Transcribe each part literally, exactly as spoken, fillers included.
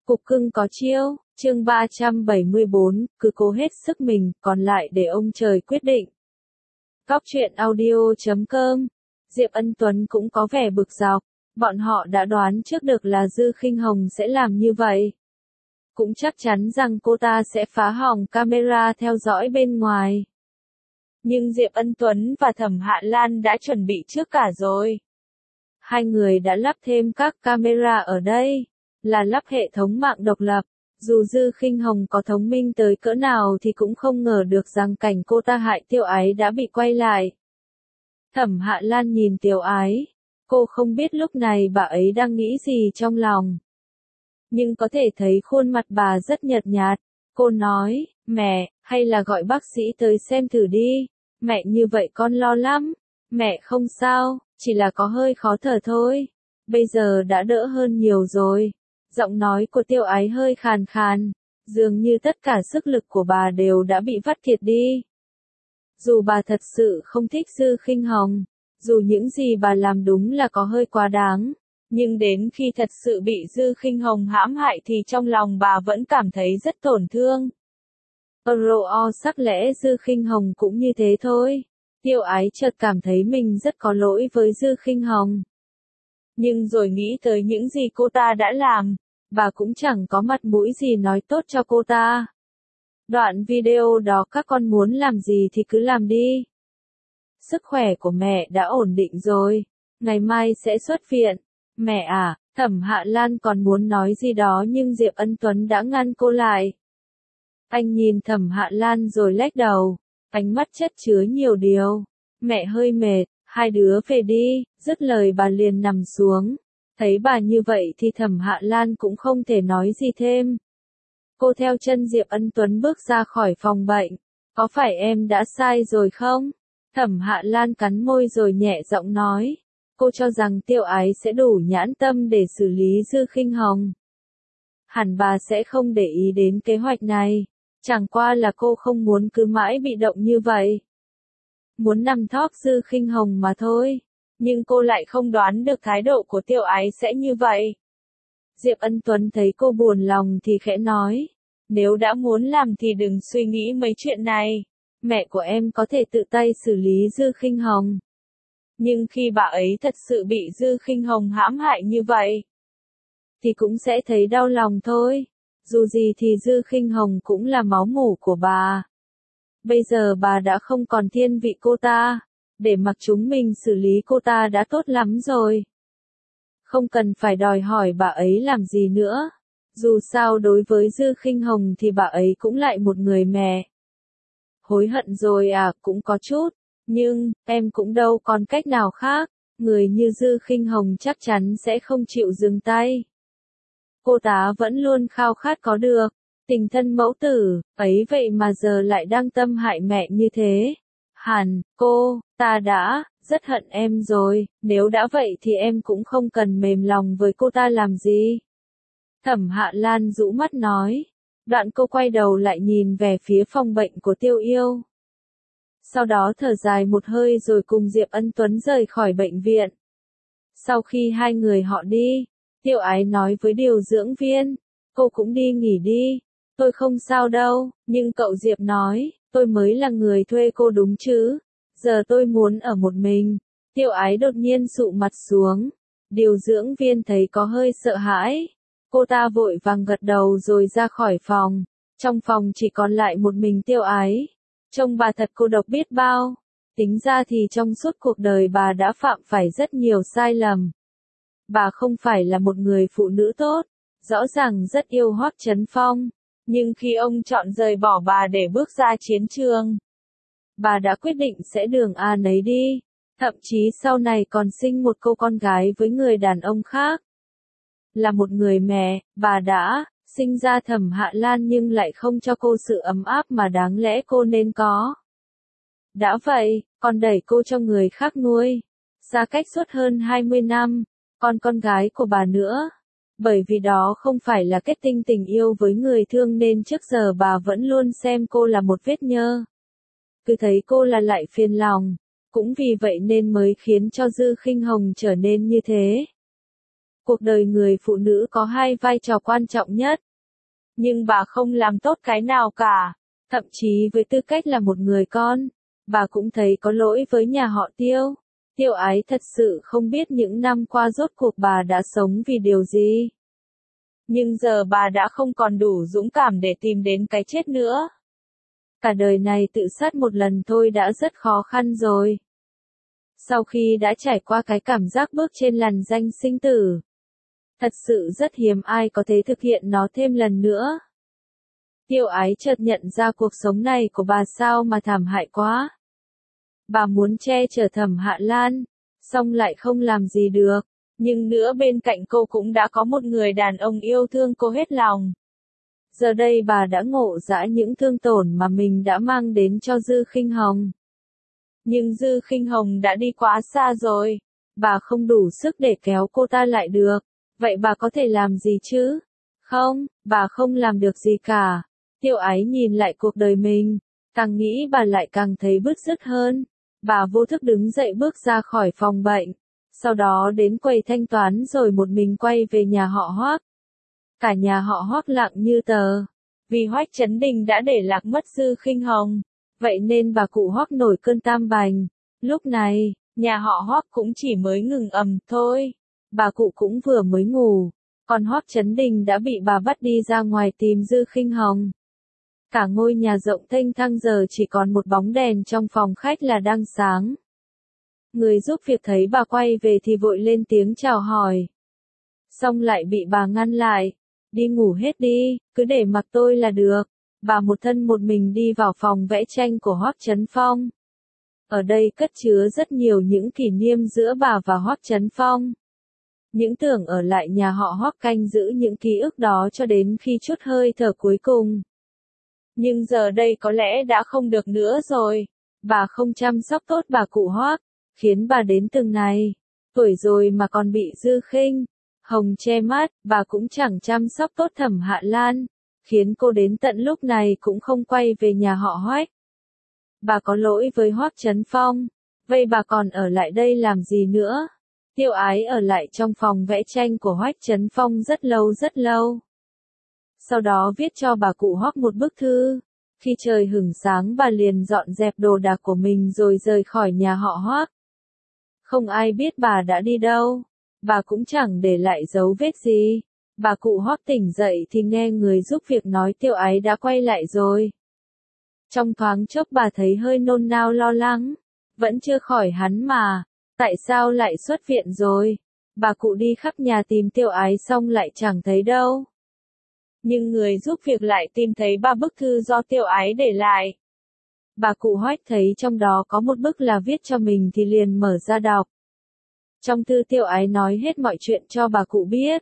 Cục cưng có chiêu, chương ba trăm bảy mươi bốn, cứ cố hết sức mình, còn lại để ông trời quyết định. Góc truyện audio chấm com. Diệp Ân Tuấn cũng có vẻ bực dọc, bọn họ đã đoán trước được là Dư Khinh Hồng sẽ làm như vậy. Cũng chắc chắn rằng cô ta sẽ phá hỏng camera theo dõi bên ngoài. Nhưng Diệp Ân Tuấn và Thẩm Hạ Lan đã chuẩn bị trước cả rồi. Hai người đã lắp thêm các camera ở đây, là lắp hệ thống mạng độc lập. Dù Dư Khinh Hồng có thông minh tới cỡ nào thì cũng không ngờ được rằng cảnh cô ta hại Tiêu Ái đã bị quay lại. Thẩm Hạ Lan nhìn Tiêu Ái, cô không biết lúc này bà ấy đang nghĩ gì trong lòng. Nhưng có thể thấy khuôn mặt bà rất nhợt nhạt. Cô nói, mẹ, hay là gọi bác sĩ tới xem thử đi. Mẹ như vậy con lo lắm. Mẹ không sao, chỉ là có hơi khó thở thôi. Bây giờ đã đỡ hơn nhiều rồi. Giọng nói của Tiêu Ái hơi khàn khàn, dường như tất cả sức lực của bà đều đã bị vắt kiệt đi. Dù bà thật sự không thích Dư Khinh Hồng, dù những gì bà làm đúng là có hơi quá đáng, nhưng đến khi thật sự bị Dư Khinh Hồng hãm hại thì trong lòng bà vẫn cảm thấy rất tổn thương. Ro sắc lẽ Dư Khinh Hồng cũng như thế thôi. Tiêu Ái chợt cảm thấy mình rất có lỗi với Dư Khinh Hồng. Nhưng rồi nghĩ tới những gì cô ta đã làm, bà cũng chẳng có mặt mũi gì nói tốt cho cô ta. Đoạn video đó các con muốn làm gì thì cứ làm đi. Sức khỏe của mẹ đã ổn định rồi, ngày mai sẽ xuất viện. Mẹ à, Thẩm Hạ Lan còn muốn nói gì đó nhưng Diệp Ân Tuấn đã ngăn cô lại. Anh nhìn Thẩm Hạ Lan rồi lắc đầu, ánh mắt chất chứa nhiều điều. Mẹ hơi mệt, hai đứa về đi, dứt lời bà liền nằm xuống. Thấy bà như vậy thì Thẩm Hạ Lan cũng không thể nói gì thêm. Cô theo chân Diệp Ân Tuấn bước ra khỏi phòng bệnh. Có phải em đã sai rồi không? Thẩm Hạ Lan cắn môi rồi nhẹ giọng nói. Cô cho rằng Tiêu Ái sẽ đủ nhãn tâm để xử lý Dư Khinh Hồng. Hẳn bà sẽ không để ý đến kế hoạch này. Chẳng qua là cô không muốn cứ mãi bị động như vậy. Muốn nằm thóp Dư Khinh Hồng mà thôi. Nhưng cô lại không đoán được thái độ của Tiêu Ái sẽ như vậy. Diệp Ân Tuấn thấy cô buồn lòng thì khẽ nói. Nếu đã muốn làm thì đừng suy nghĩ mấy chuyện này. Mẹ của em có thể tự tay xử lý Dư Khinh Hồng. Nhưng khi bà ấy thật sự bị Dư Khinh Hồng hãm hại như vậy, thì cũng sẽ thấy đau lòng thôi. Dù gì thì Dư Khinh Hồng cũng là máu mủ của bà. Bây giờ bà đã không còn thiên vị cô ta. Để mặc chúng mình xử lý cô ta đã tốt lắm rồi. Không cần phải đòi hỏi bà ấy làm gì nữa. Dù sao đối với Dư Khinh Hồng thì bà ấy cũng lại một người mẹ. Hối hận rồi à, cũng có chút. Nhưng, em cũng đâu còn cách nào khác. Người như Dư Khinh Hồng chắc chắn sẽ không chịu dừng tay. Cô ta vẫn luôn khao khát có được tình thân mẫu tử, ấy vậy mà giờ lại đang tâm hại mẹ như thế. Hẳn, cô, ta đã, rất hận em rồi, nếu đã vậy thì em cũng không cần mềm lòng với cô ta làm gì. Thẩm Hạ Lan rũ mắt nói. Đoạn cô quay đầu lại nhìn về phía phòng bệnh của Tiêu Yêu. Sau đó thở dài một hơi rồi cùng Diệp Ân Tuấn rời khỏi bệnh viện. Sau khi hai người họ đi, Tiêu Ái nói với điều dưỡng viên, cô cũng đi nghỉ đi, tôi không sao đâu, nhưng cậu Diệp nói, tôi mới là người thuê cô đúng chứ, giờ tôi muốn ở một mình. Tiêu Ái đột nhiên sụ mặt xuống, điều dưỡng viên thấy có hơi sợ hãi. Cô ta vội vàng gật đầu rồi ra khỏi phòng, trong phòng chỉ còn lại một mình Tiêu Ái. Trông bà thật cô độc biết bao, tính ra thì trong suốt cuộc đời bà đã phạm phải rất nhiều sai lầm. Bà không phải là một người phụ nữ tốt, rõ ràng rất yêu Hoắc Chấn Phong, nhưng khi ông chọn rời bỏ bà để bước ra chiến trường, bà đã quyết định sẽ đường A nấy đi, thậm chí sau này còn sinh một cô con gái với người đàn ông khác. Là một người mẹ, bà đã sinh ra Thẩm Hạ Lan nhưng lại không cho cô sự ấm áp mà đáng lẽ cô nên có. Đã vậy, còn đẩy cô cho người khác nuôi, xa cách suốt hơn hai mươi năm, còn con gái của bà nữa. Bởi vì đó không phải là kết tinh tình yêu với người thương nên trước giờ bà vẫn luôn xem cô là một vết nhơ. Cứ thấy cô là lại phiền lòng, cũng vì vậy nên mới khiến cho Dư Khinh Hồng trở nên như thế. Cuộc đời người phụ nữ có hai vai trò quan trọng nhất. Nhưng bà không làm tốt cái nào cả. Thậm chí với tư cách là một người con, bà cũng thấy có lỗi với nhà họ Tiêu. Tiêu Ái thật sự không biết những năm qua rốt cuộc bà đã sống vì điều gì. Nhưng giờ bà đã không còn đủ dũng cảm để tìm đến cái chết nữa. Cả đời này tự sát một lần thôi đã rất khó khăn rồi. Sau khi đã trải qua cái cảm giác bước trên lằn ranh sinh tử, thật sự rất hiếm ai có thể thực hiện nó thêm lần nữa. Tiêu Ái chợt nhận ra cuộc sống này của bà sao mà thảm hại quá. Bà muốn che chở Thẩm Hạ Lan, song lại không làm gì được. Nhưng nữa bên cạnh cô cũng đã có một người đàn ông yêu thương cô hết lòng. Giờ đây bà đã ngộ ra những thương tổn mà mình đã mang đến cho Dư Khinh Hồng. Nhưng Dư Khinh Hồng đã đi quá xa rồi. Bà không đủ sức để kéo cô ta lại được. Vậy bà có thể làm gì chứ? Không, bà không làm được gì cả. Tiêu Ái nhìn lại cuộc đời mình, càng nghĩ bà lại càng thấy bứt rứt hơn. Bà vô thức đứng dậy bước ra khỏi phòng bệnh, sau đó đến quầy thanh toán rồi một mình quay về nhà họ Hoác. Cả nhà họ Hoác lặng như tờ, vì Hoác Chấn Đình đã để lạc mất Dư Khinh Hồng, vậy nên bà cụ Hoác nổi cơn tam bành. Lúc này, nhà họ Hoác cũng chỉ mới ngừng ầm thôi, bà cụ cũng vừa mới ngủ, còn Hoác Chấn Đình đã bị bà bắt đi ra ngoài tìm Dư Khinh Hồng. Cả ngôi nhà rộng thênh thang giờ chỉ còn một bóng đèn trong phòng khách là đang sáng. Người giúp việc thấy bà quay về thì vội lên tiếng chào hỏi. Xong lại bị bà ngăn lại. Đi ngủ hết đi, cứ để mặc tôi là được. Bà một thân một mình đi vào phòng vẽ tranh của Hoác Chấn Phong. Ở đây cất chứa rất nhiều những kỷ niệm giữa bà và Hoác Chấn Phong. Những tưởng ở lại nhà họ Hoác canh giữ những ký ức đó cho đến khi chút hơi thở cuối cùng. Nhưng giờ đây có lẽ đã không được nữa rồi. Bà không chăm sóc tốt bà cụ Hoác, khiến bà đến từng này tuổi rồi mà còn bị Dư Khinh Hồng che mắt. Bà cũng chẳng chăm sóc tốt Thẩm Hạ Lan, khiến cô đến tận lúc này cũng không quay về nhà họ Hoác. Bà có lỗi với Hoác Chấn Phong. Vậy bà còn ở lại đây làm gì nữa? Tiêu Ái ở lại trong phòng vẽ tranh của Hoác Chấn Phong rất lâu rất lâu. Sau đó viết cho bà cụ Hoác một bức thư. Khi trời hửng sáng bà liền dọn dẹp đồ đạc của mình rồi rời khỏi nhà họ Hoác. Không ai biết bà đã đi đâu. Bà cũng chẳng để lại dấu vết gì. Bà cụ Hoác tỉnh dậy thì nghe người giúp việc nói Tiêu Ái đã quay lại rồi. Trong thoáng chốc bà thấy hơi nôn nao lo lắng. Vẫn chưa khỏi hắn mà. Tại sao lại xuất viện rồi? Bà cụ đi khắp nhà tìm Tiêu Ái xong lại chẳng thấy đâu. Nhưng người giúp việc lại tìm thấy ba bức thư do Tiêu Ái để lại. Bà cụ Hoác thấy trong đó có một bức là viết cho mình thì liền mở ra đọc. Trong thư Tiêu Ái nói hết mọi chuyện cho bà cụ biết.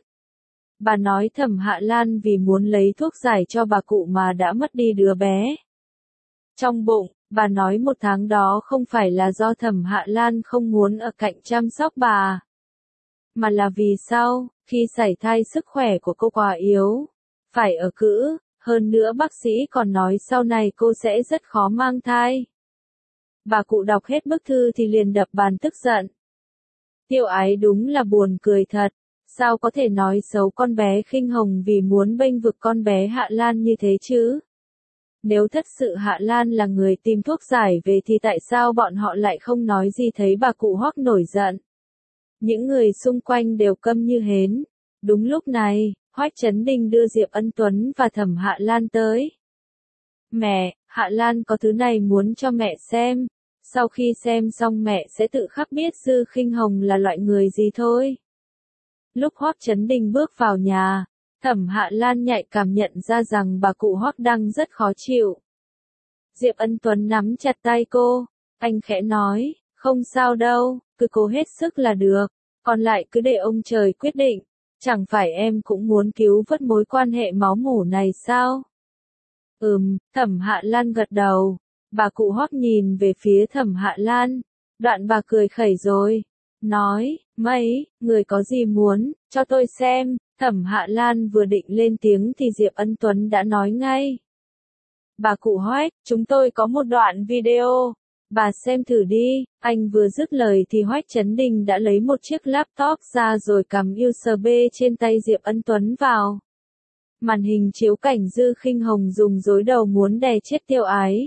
Bà nói Thẩm Hạ Lan vì muốn lấy thuốc giải cho bà cụ mà đã mất đi đứa bé trong bụng. Bà nói một tháng đó không phải là do Thẩm Hạ Lan không muốn ở cạnh chăm sóc bà, mà là vì sau, khi sảy thai sức khỏe của cô quá yếu, phải ở cữ, hơn nữa bác sĩ còn nói sau này cô sẽ rất khó mang thai. Bà cụ đọc hết bức thư thì liền đập bàn tức giận. Tiêu Ái đúng là buồn cười thật, sao có thể nói xấu con bé Khinh Hồng vì muốn bênh vực con bé Hạ Lan như thế chứ? Nếu thật sự Hạ Lan là người tìm thuốc giải về thì tại sao bọn họ lại không nói gì? Thấy bà cụ Hoác nổi giận. Những người xung quanh đều câm như hến. Đúng lúc này, Hoác Chấn Đình đưa Diệp Ân Tuấn và Thẩm Hạ Lan tới. Mẹ, Hạ Lan có thứ này muốn cho mẹ xem. Sau khi xem xong mẹ sẽ tự khắc biết Dư Khinh Hồng là loại người gì thôi. Lúc Hoác Chấn Đình bước vào nhà, Thẩm Hạ Lan nhạy cảm nhận ra rằng bà cụ Hoác đang rất khó chịu. Diệp Ân Tuấn nắm chặt tay cô, anh khẽ nói, không sao đâu, cứ cố hết sức là được, còn lại cứ để ông trời quyết định, chẳng phải em cũng muốn cứu vớt mối quan hệ máu mủ này sao? Ừm, Thẩm Hạ Lan gật đầu, bà cụ Hoác nhìn về phía Thẩm Hạ Lan, đoạn bà cười khẩy rồi, nói, mấy, người có gì muốn, cho tôi xem. Thẩm Hạ Lan vừa định lên tiếng thì Diệp Ân Tuấn đã nói ngay. Bà cụ Hoác, chúng tôi có một đoạn video, Bà xem thử đi, anh vừa dứt lời thì Hoách Chấn Đình đã lấy một chiếc laptop ra rồi cắm u ét bê trên tay Diệp Ân Tuấn vào. Màn hình chiếu cảnh Dư Khinh Hồng dùng dối đầu muốn đè chết Tiêu Ái.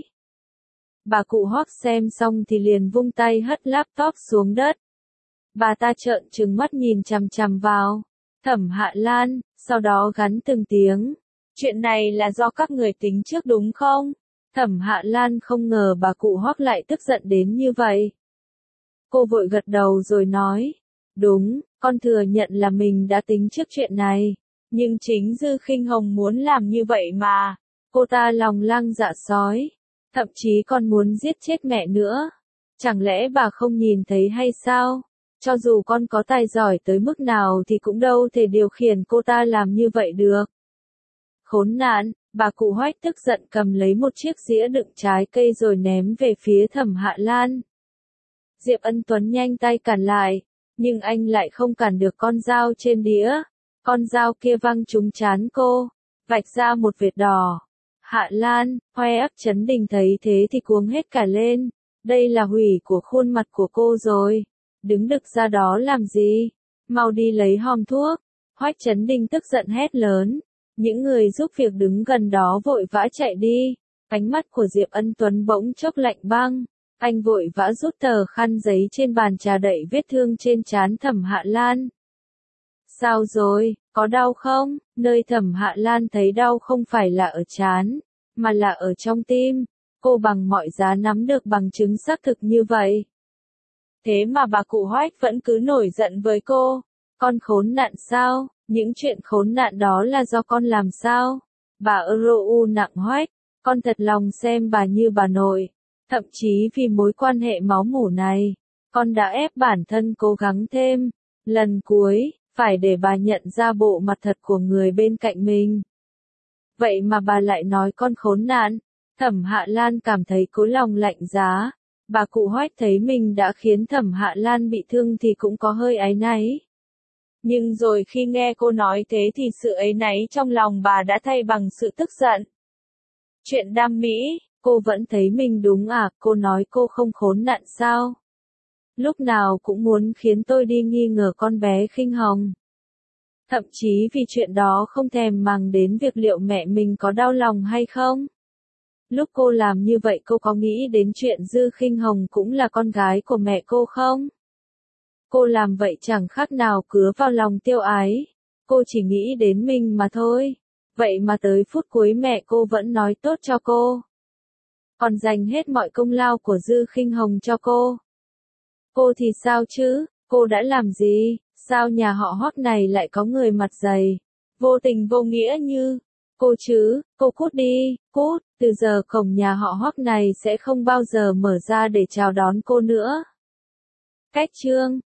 Bà cụ Hoắc xem xong thì liền vung tay hất laptop xuống đất. Bà ta trợn trừng mắt nhìn chằm chằm vào Thẩm Hạ Lan, sau đó gắn từng tiếng. Chuyện này là do các người tính trước đúng không? Thẩm Hạ Lan không ngờ bà cụ Hoắc lại tức giận đến như vậy. Cô vội gật đầu rồi nói. Đúng, con thừa nhận là mình đã tính trước chuyện này. Nhưng chính Dư Khinh Hồng muốn làm như vậy mà. Cô ta lòng lang dạ sói. Thậm chí còn muốn giết chết mẹ nữa. Chẳng lẽ bà không nhìn thấy hay sao? Cho dù con có tài giỏi tới mức nào thì cũng đâu thể điều khiển cô ta làm như vậy được. Khốn nạn, bà cụ Hoách tức giận cầm lấy một chiếc dĩa đựng trái cây rồi ném về phía Thẩm Hạ Lan. Diệp Ân Tuấn nhanh tay cản lại, nhưng anh lại không cản được con dao trên đĩa. Con dao kia văng trúng trán cô, vạch ra một vệt đỏ. Hạ Lan, Hoài Ấp Chấn Đình thấy thế thì cuống hết cả lên. Đây là hủy của khuôn mặt của cô rồi. Đứng đực ra đó làm gì? Mau đi lấy hòm thuốc. Hoách Chấn Đình tức giận hét lớn. Những người giúp việc đứng gần đó vội vã chạy đi. Ánh mắt của Diệp Ân Tuấn bỗng chốc lạnh băng. Anh vội vã rút tờ khăn giấy trên bàn trà đậy vết thương trên trán Thẩm Hạ Lan. Sao rồi, có đau không? Nơi Thẩm Hạ Lan thấy đau không phải là ở trán, mà là ở trong tim. Cô bằng mọi giá nắm được bằng chứng xác thực như vậy. Thế mà bà cụ Hoách vẫn cứ nổi giận với cô. Con khốn nạn sao? Những chuyện khốn nạn đó là do con làm sao? Bà Rou nặng Hoách, con thật lòng xem bà như bà nội. Thậm chí vì mối quan hệ máu mủ này, con đã ép bản thân cố gắng thêm. Lần cuối, phải để bà nhận ra bộ mặt thật của người bên cạnh mình. Vậy mà bà lại nói con khốn nạn. Thẩm Hạ Lan cảm thấy cối lòng lạnh giá. Bà cụ Hoách thấy mình đã khiến Thẩm Hạ Lan bị thương thì cũng có hơi áy náy. Nhưng rồi khi nghe cô nói thế thì sự áy náy trong lòng bà đã thay bằng sự tức giận. Chuyện đam mỹ, cô vẫn thấy mình đúng à, cô nói cô không khốn nạn sao? Lúc nào cũng muốn khiến tôi đi nghi ngờ con bé Khinh Hồng. Thậm chí vì chuyện đó không thèm màng đến việc liệu mẹ mình có đau lòng hay không. Lúc cô làm như vậy cô có nghĩ đến chuyện Dư Khinh Hồng cũng là con gái của mẹ cô không? Cô làm vậy chẳng khác nào cứa vào lòng Tiêu Ái. Cô chỉ nghĩ đến mình mà thôi. Vậy mà tới phút cuối mẹ cô vẫn nói tốt cho cô. Còn dành hết mọi công lao của Dư Khinh Hồng cho cô. Cô thì sao chứ, cô đã làm gì, sao nhà họ Hoắc này lại có người mặt dày, vô tình vô nghĩa như cô chứ, cô cút đi, cút, từ giờ cổng nhà họ Hoắc này sẽ không bao giờ mở ra để chào đón cô nữa. Cách chương